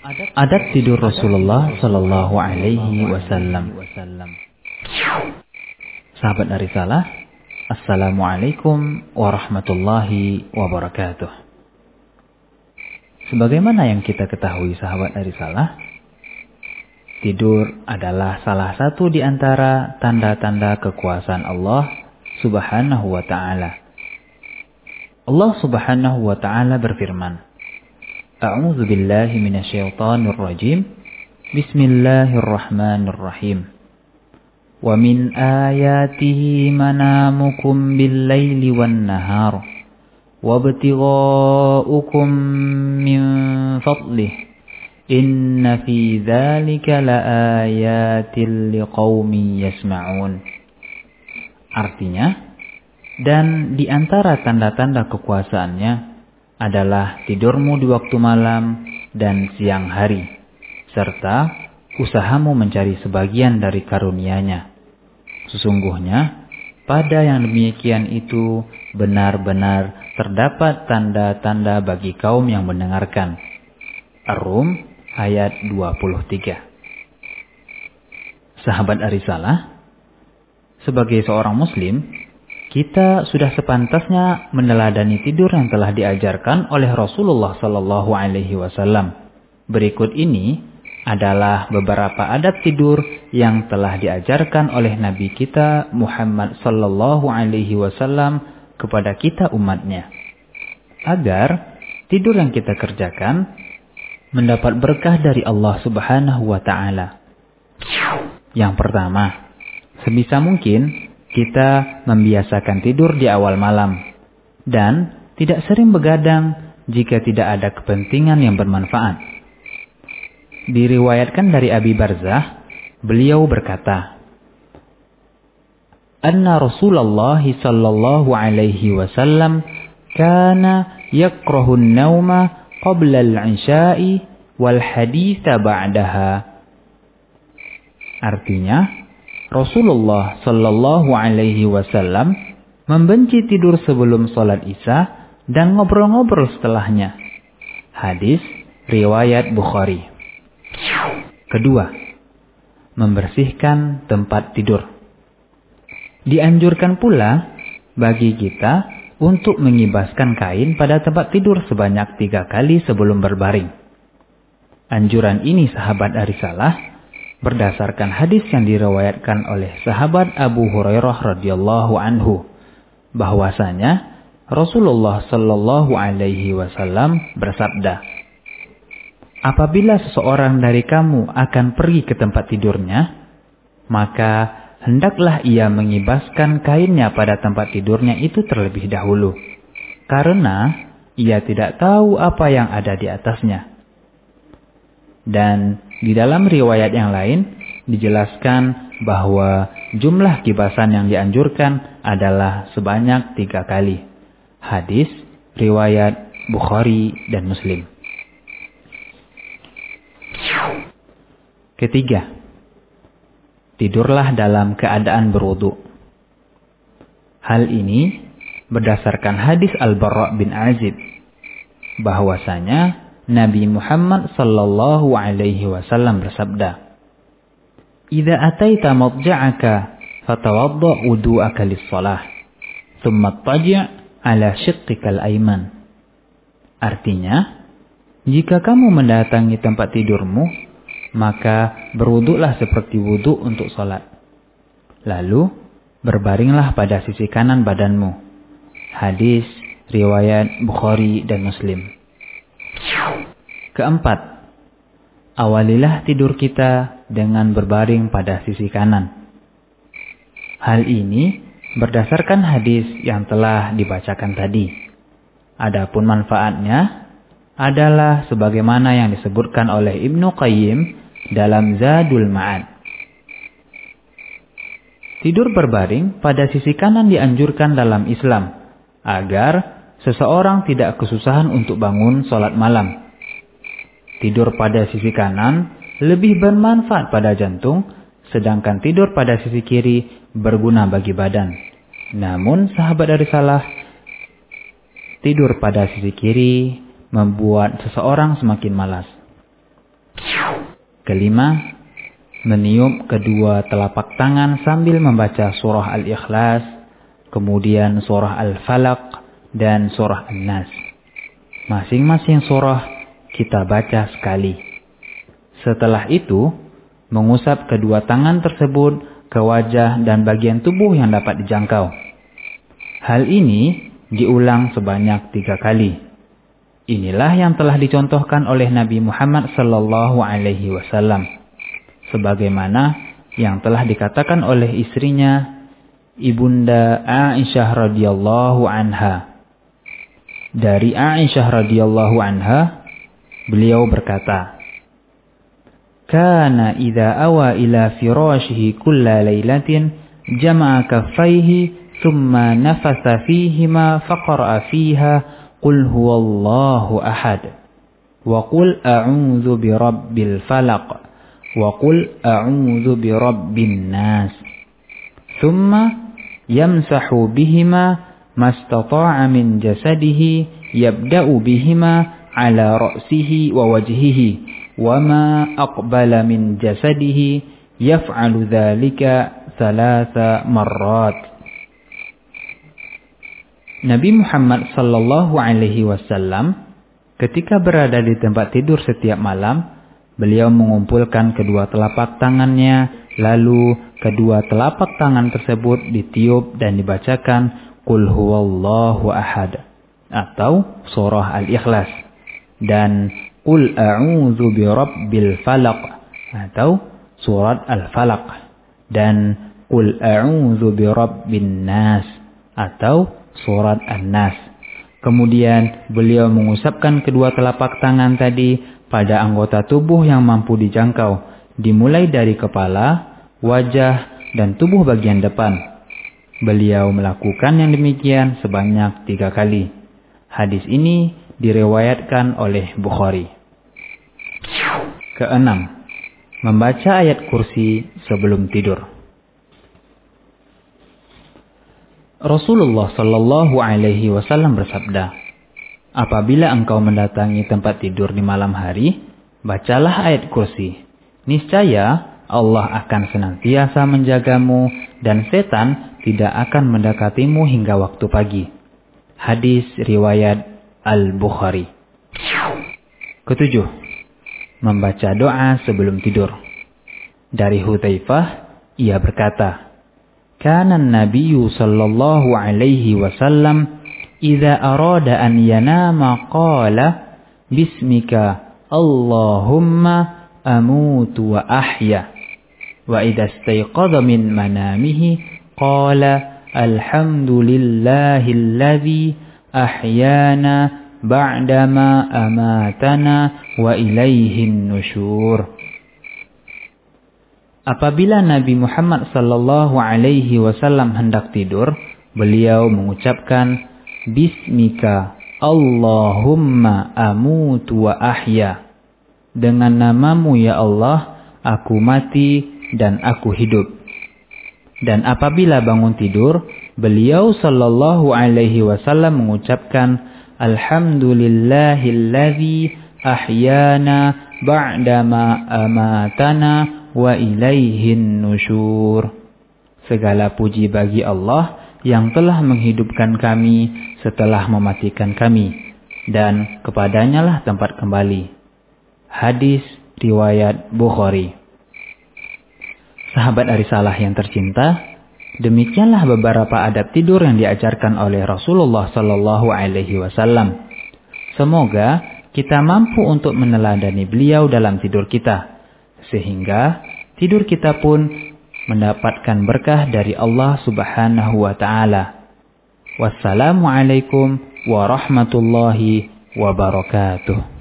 Adab tidur Rasulullah Sallallahu Alaihi Wasallam. Sahabat Arisalah, Assalamualaikum warahmatullahi wabarakatuh. Sebagaimana yang kita ketahui sahabat Arisalah, tidur adalah salah satu di antara tanda-tanda kekuasaan Allah Subhanahu wa Ta'ala. Allah Subhanahu wa Ta'ala berfirman, A'udzu billahi minasyaitonir rajim. Bismillahirrahmanirrahim. Wa min ayatihi manamukum bil-laili wan-nahar wa ibtigha'ukum min fadlih. Inna fi dzalika laayatil liqaumin yasma'un. Artinya, dan di antara tanda-tanda kekuasaannya adalah tidurmu di waktu malam dan siang hari, serta usahamu mencari sebagian dari karunia-Nya. Sesungguhnya, pada yang demikian itu benar-benar terdapat tanda-tanda bagi kaum yang mendengarkan. Ar-Rum ayat 23. Sahabat Arisalah, sebagai seorang muslim, kita sudah sepantasnya meneladani tidur yang telah diajarkan oleh Rasulullah Sallallahu Alaihi Wasallam. Berikut ini adalah beberapa adab tidur yang telah diajarkan oleh Nabi kita Muhammad Sallallahu Alaihi Wasallam kepada kita umatnya, agar tidur yang kita kerjakan mendapat berkah dari Allah Subhanahu Wa Taala. Yang pertama, sebisa mungkin kita membiasakan tidur di awal malam dan tidak sering begadang jika tidak ada kepentingan yang bermanfaat. Diriwayatkan dari Abi Barzah, beliau berkata, Anna Rasulullah sallallahu alaihi wasallam kana yakrahu an-nauma qabla al-'isha'i wal haditha ba'daha. Artinya, Rasulullah Sallallahu Alaihi Wasallam membenci tidur sebelum sholat Isya dan ngobrol-ngobrol setelahnya. Hadis riwayat Bukhari. Kedua, membersihkan tempat tidur. Dianjurkan pula bagi kita untuk mengibaskan kain pada tempat tidur sebanyak 3 kali sebelum berbaring. Anjuran ini sahabat Arisalah berdasarkan hadis yang diriwayatkan oleh sahabat Abu Hurairah radhiyallahu anhu, bahwasanya Rasulullah Sallallahu Alaihi Wasallam bersabda, apabila seseorang dari kamu akan pergi ke tempat tidurnya, maka hendaklah ia mengibaskan kainnya pada tempat tidurnya itu terlebih dahulu, karena ia tidak tahu apa yang ada di atasnya. Dan di dalam riwayat yang lain dijelaskan bahwa jumlah kibasan yang dianjurkan adalah sebanyak 3 kali. Hadis riwayat Bukhari dan Muslim. Ketiga, tidurlah dalam keadaan berwudu. Hal ini berdasarkan hadis Al-Bara' bin Azib, bahwasanya Nabi Muhammad Sallallahu Alaihi Wasallam bersabda, "Idza ataita madja'aka fatawadda' wudu'aka lis-shalah, thumma taji' ala shiqqikal ayman." Artinya, jika kamu mendatangi tempat tidurmu, maka berwuduklah seperti wuduk untuk salat. Lalu berbaringlah pada sisi kanan badanmu. Hadis riwayat Bukhari dan Muslim. Keempat, awalilah tidur kita dengan berbaring pada sisi kanan. Hal ini berdasarkan hadis yang telah dibacakan tadi. Adapun manfaatnya adalah sebagaimana yang disebutkan oleh Ibnu Qayyim dalam Zadul Ma'ad. Tidur berbaring pada sisi kanan dianjurkan dalam Islam agar seseorang tidak kesusahan untuk bangun sholat malam. Tidur pada sisi kanan lebih bermanfaat pada jantung, sedangkan tidur pada sisi kiri berguna bagi badan. Namun sahabat Arisalah, tidur pada sisi kiri membuat seseorang semakin malas. Kelima, meniup kedua telapak tangan sambil membaca surah Al-Ikhlas, kemudian surah Al-Falaq, dan surah An-Nas. Masing-masing surah kita baca sekali. Setelah itu, mengusap kedua tangan tersebut ke wajah dan bagian tubuh yang dapat dijangkau. Hal ini diulang sebanyak 3 kali. Inilah yang telah dicontohkan oleh Nabi Muhammad sallallahu alaihi wasallam, sebagaimana yang telah dikatakan oleh istrinya, Ibunda Aisyah radhiyallahu anha. Dari Aisyah radhiyallahu anha, beliau berkata, "Kana idza awa ila firashihi kulla lailatin jama'a kaffaihi thumma nafasa fihima faqara'a fiha qul huwallahu ahad wa qul a'udzu birabbil falaq wa qul a'udzu birabbin nas thumma yamsahu bihima mastata'a min jasadihi yabda'u bihima ala ra'sihi wa wajhihi wa ma aqbala min jasadihi yaf'alu dhalika 3 marrat." Nabi Muhammad sallallahu alaihi wasallam ketika berada di tempat tidur setiap malam, beliau mengumpulkan kedua telapak tangannya, lalu kedua telapak tangan tersebut ditiup dan dibacakan Qul huwallahu ahad atau surah Al-Ikhlas, dan Qul a'udzu birabbil falaq atau surat Al-Falaq, dan Qul a'udzu birabbin nas atau surat An-Nas. Kemudian beliau mengusapkan kedua telapak tangan tadi pada anggota tubuh yang mampu dijangkau, dimulai dari kepala, wajah, dan tubuh bagian depan. Beliau melakukan yang demikian sebanyak 3 kali. Hadis ini diriwayatkan oleh Bukhari. Keenam, membaca ayat kursi sebelum tidur. Rasulullah sallallahu alaihi wasallam bersabda, "Apabila engkau mendatangi tempat tidur di malam hari, bacalah ayat kursi. Niscaya Allah akan senantiasa menjagamu dan setan tidak akan mendekatimu hingga waktu pagi." Hadis riwayat Al-Bukhari. Ketujuh, membaca doa sebelum tidur. Dari Hudzaifah, ia berkata, "Kana an-nabiyyu sallallahu alaihi wasallam idza arada an yanama qala bismika Allahumma amutu wa ahya wa idza istayqadha min manamihi qala alhamdulillahilladzi ahyana ba'dama amatana wa ilaihin nusyur." Apabila Nabi Muhammad sallallahu alaihi wasallam hendak tidur, beliau mengucapkan, "Bismika Allahumma amutu wa ahya." Dengan namamu ya Allah, aku mati dan aku hidup. Dan apabila bangun tidur, beliau sallallahu alaihi wasallam mengucapkan, "Alhamdulillahilladzi ahyana ba'dama amatana wa ilaihin nusyur." Segala puji bagi Allah yang telah menghidupkan kami setelah mematikan kami, dan kepadanya lah tempat kembali. Hadis riwayat Bukhari. Sahabat Arisalah yang tercinta, demikianlah beberapa adab tidur yang diajarkan oleh Rasulullah sallallahu alaihi wasallam. Semoga kita mampu untuk meneladani beliau dalam tidur kita, sehingga tidur kita pun mendapatkan berkah dari Allah Subhanahu wa taala. Wassalamualaikum warahmatullahi wabarakatuh.